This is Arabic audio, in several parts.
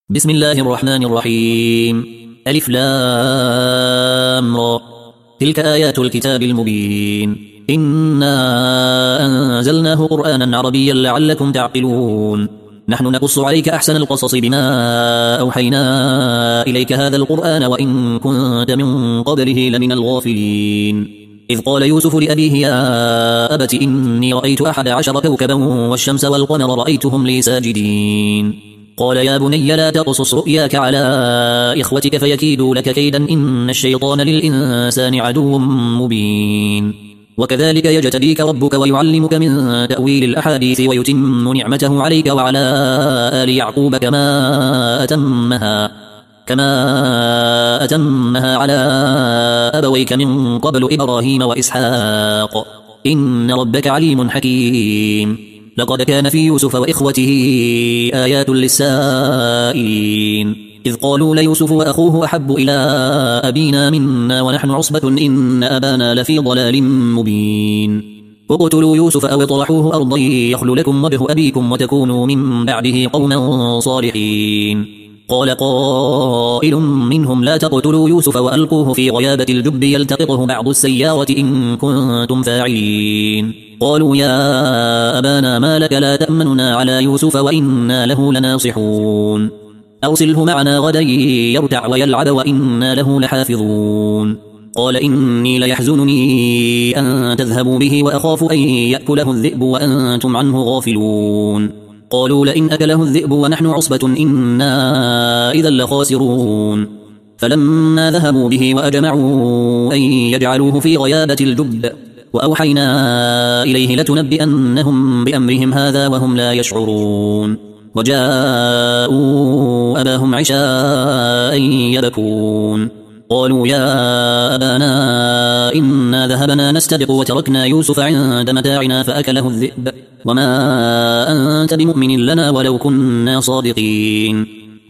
بسم الله الرحمن الرحيم. ألف لام را. تلك آيات الكتاب المبين. إنا أنزلناه قرآنا عربيا لعلكم تعقلون. نحن نقص عليك أحسن القصص بما أوحينا إليك هذا القرآن وإن كنت من قبله لمن الغافلين. إذ قال يوسف لأبيه يا أبت إني رأيت 11 كوكبا والشمس والقمر رأيتهم لي ساجدين. قال يا بني لا تقصص رؤياك على إخوتك فيكيدوا لك كيدا إن الشيطان للإنسان عدو مبين. وكذلك يجتبيك ربك ويعلمك من تأويل الأحاديث ويتم نعمته عليك وعلى آل يعقوب كما أتمها على أبويك من قبل إبراهيم وإسحاق إن ربك عليم حكيم. لقد كان في يوسف وإخوته آيات للسائلين إذ قالوا ليوسف وأخوه أحب إلى أبينا منا ونحن عصبة إن أبانا لفي ضلال مبين. اقتلوا يوسف أو اطرحوه أرضا يخل لكم وجه أبيكم وتكونوا من بعده قوما صالحين. قال قائل منهم لا تقتلوا يوسف وألقوه في غيابة الجب يلتقطه بعض السيارة إن كنتم فاعلين. قالوا يا أبانا ما لك لا تأمننا على يوسف وإنا له لناصحون. أرسله معنا غدا يرتع ويلعب وإنا له لحافظون. قال إني ليحزنني أن تذهبوا به وأخاف أن يأكله الذئب وأنتم عنه غافلون. قالوا لئن أكله الذئب ونحن عصبة إنا إذا لخاسرون. فلما ذهبوا به وأجمعوا أن يجعلوه في غيابة الجب وأوحينا إليه لتنبئنهم بأمرهم هذا وهم لا يشعرون. وجاءوا أباهم عشاء يبكون. قالوا يا أبانا إنا ذهبنا نستبق وتركنا يوسف عند متاعنا فأكله الذئب وما أنت بمؤمن لنا ولو كنا صادقين.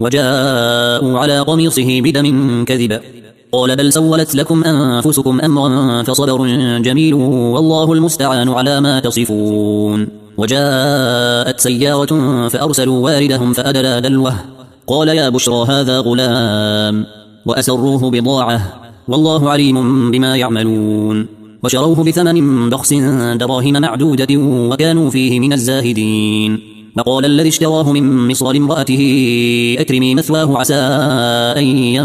وجاءوا على قميصه بدم كذب قال بل سولت لكم أنفسكم أمرا فصبر جميل والله المستعان على ما تصفون. وجاءت سيارة فأرسلوا واردهم فأدلى دلوه قال يا بشرى هذا غلام وأسروه بضاعة والله عليم بما يعملون. وشروه بثمن بخس دراهم معدودة وكانوا فيه من الزاهدين. وقال الذي اشتراه من مصر لامرأته أكرمي مثواه عسى أن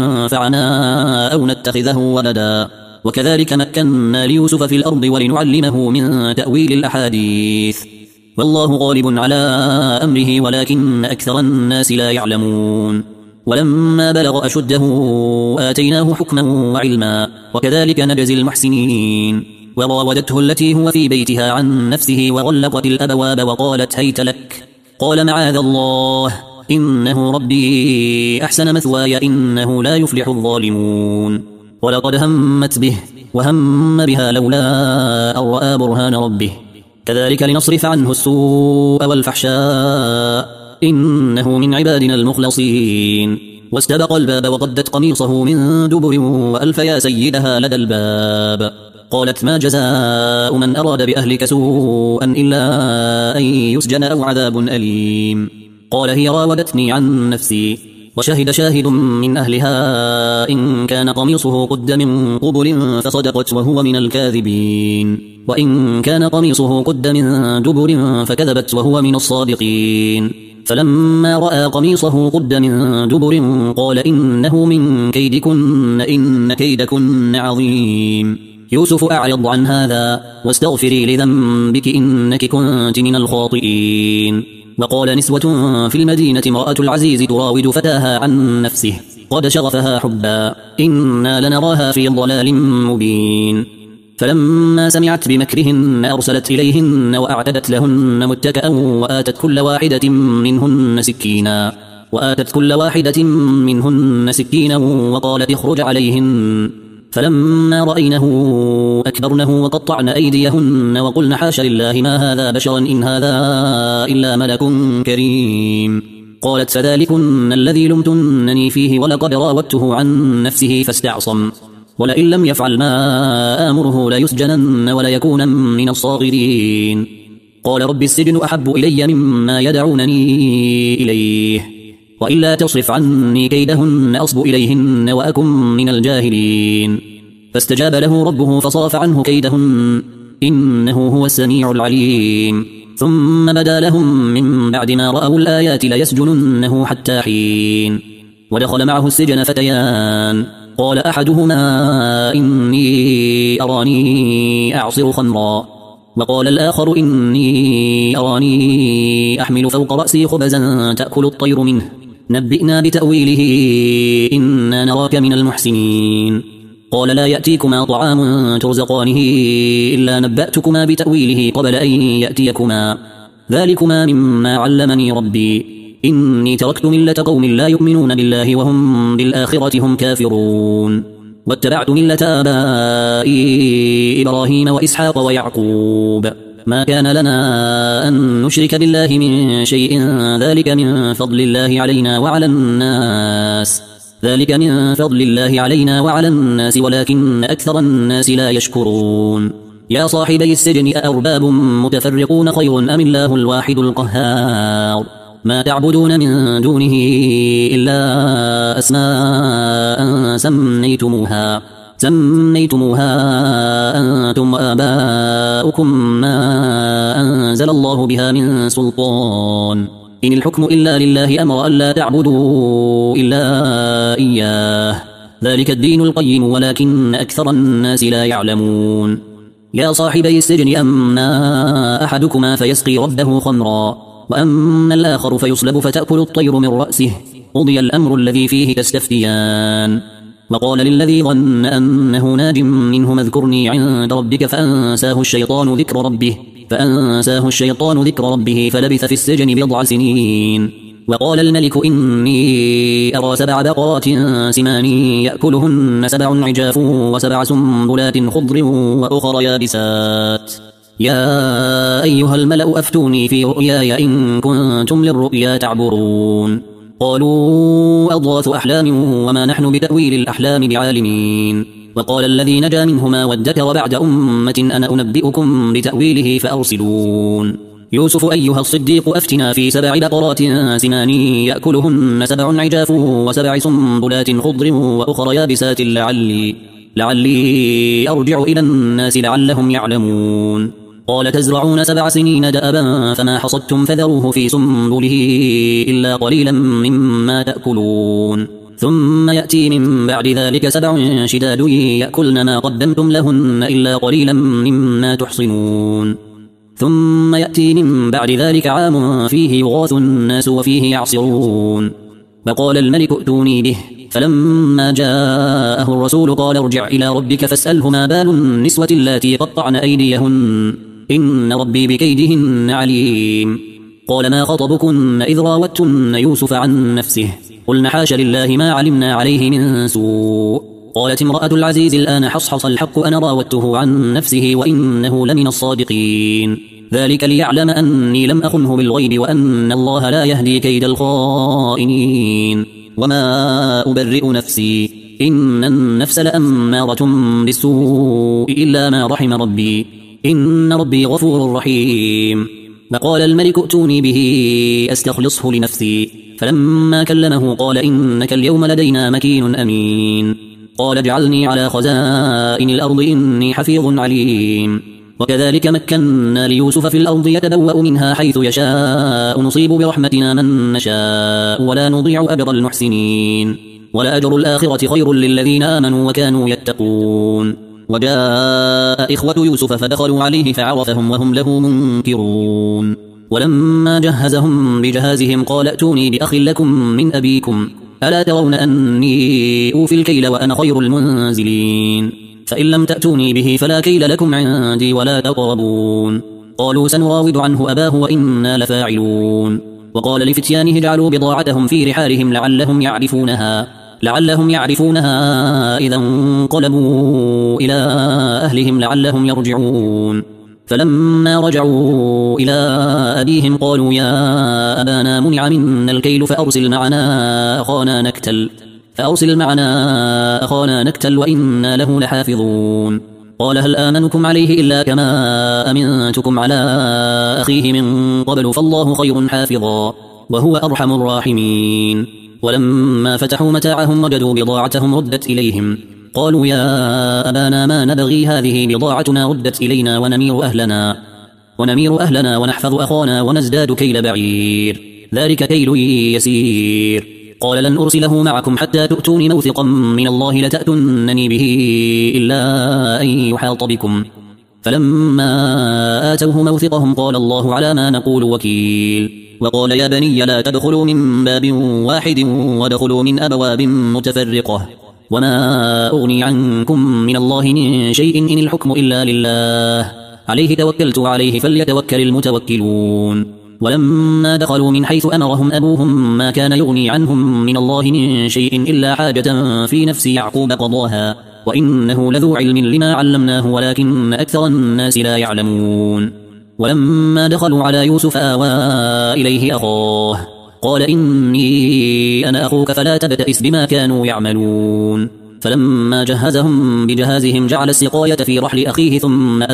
ينفعنا أو نتخذه ولدا. وكذلك مكنا ليوسف في الأرض ولنعلمه من تأويل الأحاديث والله غالب على أمره ولكن أكثر الناس لا يعلمون. ولما بلغ أشده آتيناه حكما وعلما وكذلك نجزي المحسنين. وراودته التي هو في بيتها عن نفسه وغلقت الأبواب وقالت هيت لك قال معاذ الله إنه ربي أحسن مثواي إنه لا يفلح الظالمون. ولقد همت به وهم بها لولا أن رأى برهان ربه كذلك لنصرف عنه السوء والفحشاء إنه من عبادنا المخلصين. واستبق الباب وقدت قميصه من دبر وألف يا سيدها لدى الباب. قالت ما جزاء من أراد بأهلك سوءا إلا أن يسجن أو عذاب أليم. قال هي راودتني عن نفسي وشهد شاهد من أهلها إن كان قميصه قد من قبل فصدقت وهو من الكاذبين وإن كان قميصه قد من دبر فكذبت وهو من الصادقين. فلما رأى قميصه قد من دبر قال إنه من كيدكن إن كيدكن عظيم. يوسف أعرض عن هذا واستغفري لذنبك إنك كنت من الخاطئين. وقال نسوة في المدينة امرأة العزيز تراود فتاها عن نفسه قد شغفها حبا إنا لنراها في ضلال مبين. فلما سمعت بمكرهن أرسلت إليهن وأعتدت لهن متكأ وآتت كل واحدة منهن سكينا وقالت اخرج عليهن. فلما رأينه أكبرنه وقطعن أيديهن وقلن حاش لله ما هذا بشرا إن هذا إلا ملك كريم. قالت فذلكن الذي لمتنني فيه ولقد راودته عن نفسه فاستعصم ولئن لم يفعل ما آمره ليسجنن وليكون من الصاغرين. قال رب السجن أحب إلي مما يدعونني إليه وإلا تصرف عني كيدهن أصب إليهن وأكن من الجاهلين. فاستجاب له ربه فصرف عنه كيدهن إنه هو السميع العليم. ثم بدا لهم من بعد ما رأوا الآيات ليسجننه حتى حين. ودخل معه السجن فتيان، قال أحدهما إني أراني أعصر خمرا، وقال الآخر إني أراني أحمل فوق رأسي خبزا تأكل الطير منه، نبئنا بتأويله إنا نراك من المحسنين. قال لا يأتيكما طعام ترزقانه إلا نبأتكما بتأويله قبل أن يأتيكما، ذلكما مما علمني ربي، إني تركت ملة قوم لا يؤمنون بالله وهم بالآخرة هم كافرون، واتبعت ملة آبائي إبراهيم وإسحاق ويعقوب، ما كان لنا أن نشرك بالله من شيء، ذلك من فضل الله علينا وعلى الناس ولكن أكثر الناس لا يشكرون. يا صاحبي السجن أأرباب متفرقون خير أم الله الواحد القهار، ما تعبدون من دونه إلا أسماء سميتموها أنتم وآباؤكم ما أنزل الله بها من سلطان، إن الحكم إلا لله أمر ألا تعبدوا إلا إياه، ذلك الدين القيم ولكن أكثر الناس لا يعلمون. يا صاحبي السجن أما أحدكما فيسقي ربه خمرا، وأما الآخر فيصلب فتأكل الطير من رأسه، قضي الأمر الذي فيه تستفتيان. وقال للذي ظن أنه ناج منهما اذكرني عند ربك فأنساه الشيطان ذكر ربه فلبث في السجن بضع سنين. وقال الملك إني أرى 7 بقرات سمان يأكلهن 7 عجاف و7 سنبلات خضر وأخر يابسات، يا أيها الملأ أفتوني في رؤياي إن كنتم للرؤيا تعبرون. قالوا أضغاث أحلام وما نحن بتأويل الأحلام بعالمين. وقال الذي نجا منهما وادكر بعد أمة أنا أنبئكم بتأويله فأرسلون. يوسف أيها الصديق أفتنا في 7 بقرات سمان يأكلهن 7 عجاف و7 سنبلات خضر وأخر يابسات لعلي أرجع إلى الناس لعلهم يعلمون. قال تزرعون 7 سنين دأبا فما حصدتم فذروه في سنبله إلا قليلا مما تأكلون، ثم يأتي من بعد ذلك 7 شداد يأكلن ما قدمتم لهن إلا قليلا مما تحصنون، ثم يأتي من بعد ذلك عام فيه يغاث الناس وفيه يعصرون. فقال الملك ائتوني به، فلما جاءه الرسول قال ارجع إلى ربك فاسأله ما بال النسوة اللاتي قطعن أيديهن إن ربي بكيدهن عليم. قال ما خطبكن إذ راوتن يوسف عن نفسه قلن حاش لله ما علمنا عليه من سوء. قالت امرأة العزيز الآن حصحص الحق أنا راودته عن نفسه وإنه لمن الصادقين، ذلك ليعلم أني لم أخنه بالغيب وأن الله لا يهدي كيد الخائنين. وما أبرئ نفسي إن النفس لأمارة بالسوء إلا ما رحم ربي إن ربي غفور رحيم. فقال الملك ائتوني به أستخلصه لنفسي، فلما كلمه قال إنك اليوم لدينا مكين أمين. قال اجعلني على خزائن الأرض إني حفيظ عليم. وكذلك مكنا ليوسف في الأرض يتبوأ منها حيث يشاء نصيب برحمتنا من نشاء ولا نضيع أجر المحسنين، ولأجر الآخرة خير للذين آمنوا وكانوا يتقون. وجاء إخوة يوسف فدخلوا عليه فعرفهم وهم له منكرون. ولما جهزهم بجهازهم قال ائتوني بأخ لكم من أبيكم ألا ترون أني أوفي الكيل وأنا خير المنزلين، فإن لم تأتوني به فلا كيل لكم عندي ولا تقربون. قالوا سنراود عنه أباه وإنا لفاعلون. وقال لفتيانه اجعلوا بضاعتهم في رحالهم لعلهم يعرفونها إذا انقلبوا إلى أهلهم لعلهم يرجعون. فلما رجعوا إلى أبيهم قالوا يا أبانا منع منا الكيل فأرسل معنا أخانا نكتل وإنا له لحافظون. قال هل آمنكم عليه إلا كما أمنتكم على أخيه من قبل فالله خير حافظا وهو أرحم الراحمين. ولما فتحوا متاعهم وجدوا بضاعتهم ردت إليهم قالوا يا أبانا ما نبغي هذه بضاعتنا ردت إلينا ونمير أهلنا ونحفظ أخانا ونزداد كيل بعير ذلك كيل يسير. قال لن أرسله معكم حتى تؤتون موثقا من الله لتأتونني به إلا أن يحاط بكم. فلما آتوه موثقهم قال الله على ما نقول وكيل. وقال يا بني لا تدخلوا من باب واحد وادخلوا من أبواب متفرقة وما أغني عنكم من الله من شيء إن الحكم إلا لله عليه توكلت عليه فليتوكل المتوكلون. ولما دخلوا من حيث أمرهم أبوهم ما كان يغني عنهم من الله من شيء إلا حاجة في نفس يعقوب قضاها وإنه لذو علم لما علمناه ولكن أكثر الناس لا يعلمون. ولما دخلوا على يوسف آوى إليه أخاه قال إني أنا أخوك فلا تبتئس بما كانوا يعملون. فلما جهزهم بجهازهم جعل السقاية في رحل أخيه ثم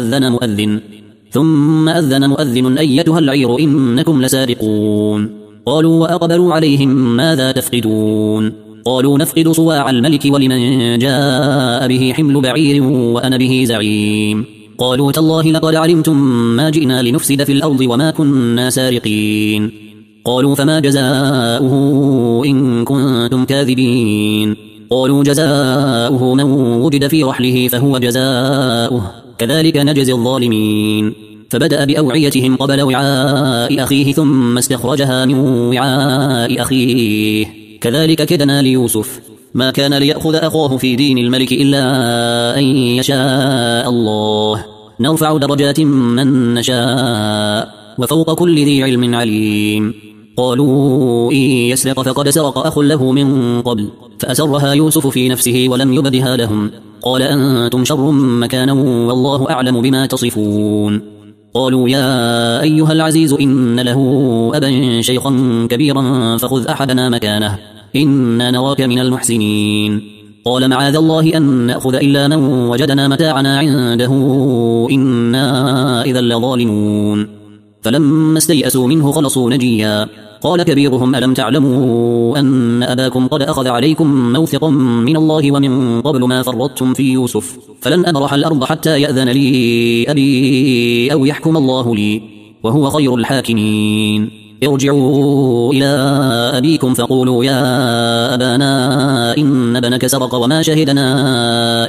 أذن مؤذن أيتها العير إنكم لسارقون. قالوا وأقبلوا عليهم ماذا تفقدون؟ قالوا نفقد صواع الملك ولمن جاء به حمل بعير وأنا به زعيم. قالوا تالله لقد علمتم ما جئنا لنفسد في الأرض وما كنا سارقين. قالوا فما جزاؤه إن كنتم كاذبين؟ قالوا جزاؤه من وجد في رحله فهو جزاؤه كذلك نجزي الظالمين. فبدأ بأوعيتهم قبل وعاء أخيه ثم استخرجها من وعاء أخيه كذلك كدنا ليوسف ما كان ليأخذ أخاه في دين الملك إلا أن يشاء الله نرفع درجات من نشاء وفوق كل ذي علم عليم. قالوا إن يسرق فقد سرق أخ له من قبل فأسرها يوسف في نفسه ولم يبدها لهم قال أنتم شر مكانا والله أعلم بما تصفون. قالوا يا أيها العزيز إن له أبا شيخا كبيرا فخذ أحدنا مكانه إنا نراك من المحسنين. قال معاذ الله أن نأخذ إلا من وجدنا متاعنا عنده إنا إذا لظالمون. فلما استيئسوا منه خلصوا نجيا قال كبيرهم ألم تعلموا أن أباكم قد أخذ عليكم موثقا من الله ومن قبل ما فرطتم في يوسف فلن أبرح الأرض حتى يأذن لي أبي أو يحكم الله لي وهو خير الحاكمين. ارجعوا إلى أبيكم فقولوا يا أبانا إن ابنك سرق وما شهدنا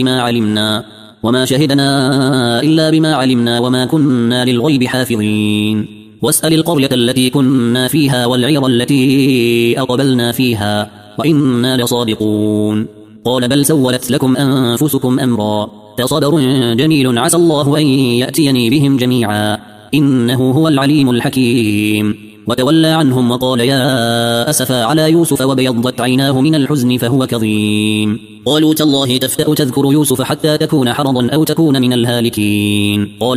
إلا بما علمنا وما كنا للغيب حافظين. واسأل القرية التي كنا فيها والعير التي أقبلنا فيها وإنا لصادقون. قال بل سولت لكم أنفسكم أمرا فصبر جميل عسى الله أن يأتيني بهم جميعا إنه هو العليم الحكيم. وتولى عنهم وقال يا أسفا على يوسف وبيضت عيناه من الحزن فهو كظيم. قالوا تالله تفتأ تذكر يوسف حتى تكون حرضا أو تكون من الهالكين. قال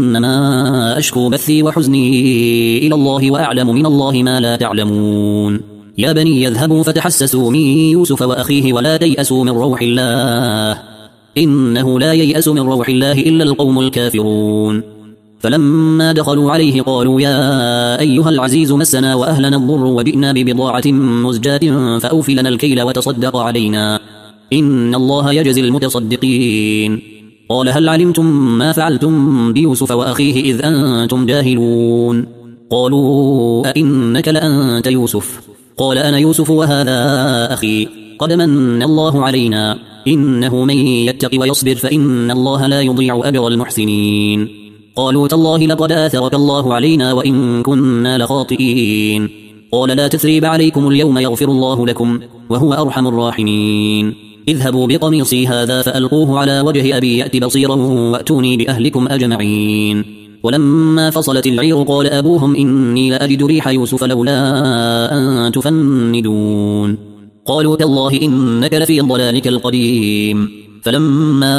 إنما أشكو بثي وحزني إلى الله وأعلم من الله ما لا تعلمون. يا بني يذهبوا فتحسسوا من يوسف وأخيه ولا تيأسوا من روح الله إنه لا ييأس من روح الله إلا القوم الكافرون. فلما دخلوا عليه قالوا يا أيها العزيز مسنا وأهلنا الضر وجئنا ببضاعة مزجاة فأوف لنا الكيل وتصدق علينا إن الله يجزي المتصدقين. قال هل علمتم ما فعلتم بيوسف وأخيه إذ أنتم جاهلون؟ قالوا أئنك لأنت يوسف؟ قال أنا يوسف وهذا أخي قد من الله علينا إنه من يتق ويصبر فإن الله لا يضيع أجر المحسنين. قالوا تالله لقد آثرك الله علينا وإن كنا لخاطئين. قال لا تثريب عليكم اليوم يغفر الله لكم وهو أرحم الراحمين. اذهبوا بقميصي هذا فألقوه على وجه أبي يأت بصيرا وأتوني بأهلكم أجمعين. ولما فصلت العير قال أبوهم إني لأجد ريح يوسف لولا أن تفندون. قالوا تالله إنك لفي ضلالك القديم. فلما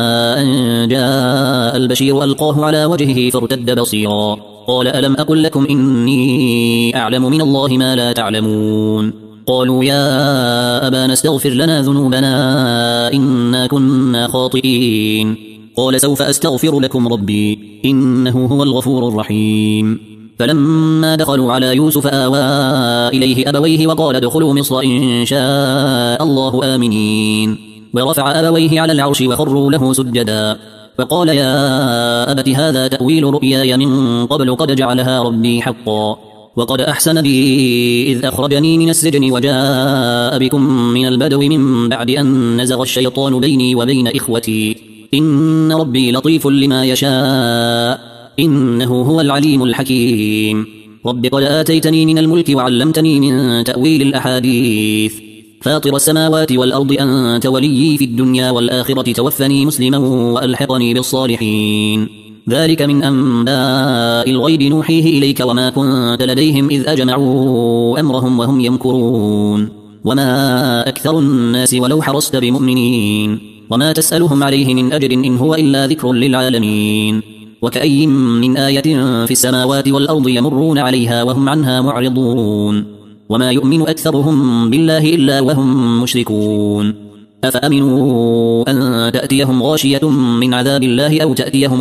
أن جاء البشير ألقاه على وجهه فارتد بصيرا قال ألم أقل لكم إني أعلم من الله ما لا تعلمون؟ قالوا يا أبانا استغفر لنا ذنوبنا إنا كنا خاطئين. قال سوف أستغفر لكم ربي إنه هو الغفور الرحيم. فلما دخلوا على يوسف آوى إليه أبويه وقال ادخلوا مصر إن شاء الله آمنين ورفع أبويه على العرش وخروا له سجدا فقال يا أبت هذا تأويل رؤياي من قبل قد جعلها ربي حقا وقد أحسن بي إذ أخرجني من السجن وجاء بكم من البدو من بعد أن نزغ الشيطان بيني وبين إخوتي إن ربي لطيف لما يشاء إنه هو العليم الحكيم رب قد آتيتني من الملك وعلمتني من تأويل الأحاديث فاطر السماوات والأرض أنت وليي في الدنيا والآخرة توفني مسلما وألحقني بالصالحين ذلك من أنباء الغيب نوحيه إليك وما كنت لديهم إذ أجمعوا أمرهم وهم يمكرون وما أكثر الناس ولو حرصت بمؤمنين وما تسألهم عليه من أجر إن هو إلا ذكر للعالمين وكأي من آية في السماوات والأرض يمرون عليها وهم عنها معرضون وما يؤمن أكثرهم بالله إلا وهم مشركون أفأمنوا أن تأتيهم غاشية من عذاب الله أو تأتيهم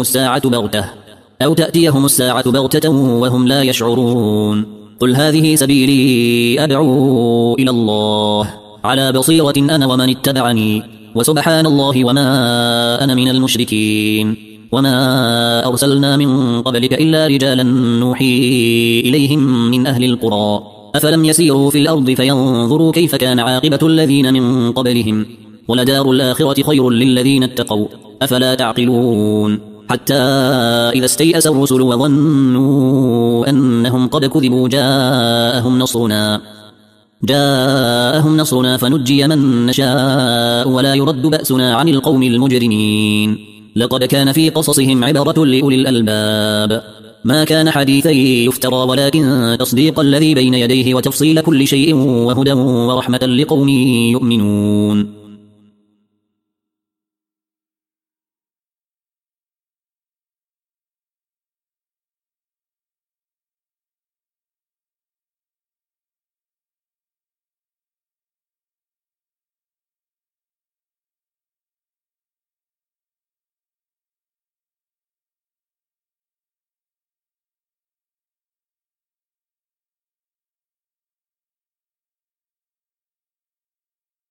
الساعة بغتة وهم لا يشعرون قل هذه سبيلي أدعو إلى الله على بصيرة أنا ومن اتبعني وسبحان الله وما أنا من المشركين وما أرسلنا من قبلك إلا رجالا نوحي إليهم من أهل القرى أفلم يسيروا في الأرض فينظروا كيف كان عاقبة الذين من قبلهم ولدار الآخرة خير للذين اتقوا أفلا تعقلون حتى إذا استيأس الرسل وظنوا أنهم قد كذبوا جاءهم نصرنا فنجي من نشاء ولا يرد بأسنا عن القوم المجرمين لقد كان في قصصهم عبرة لأولي الألباب ما كان حديثا يفترى ولكن تصديق الذي بين يديه وتفصيل كل شيء وهدى ورحمة لقوم يؤمنون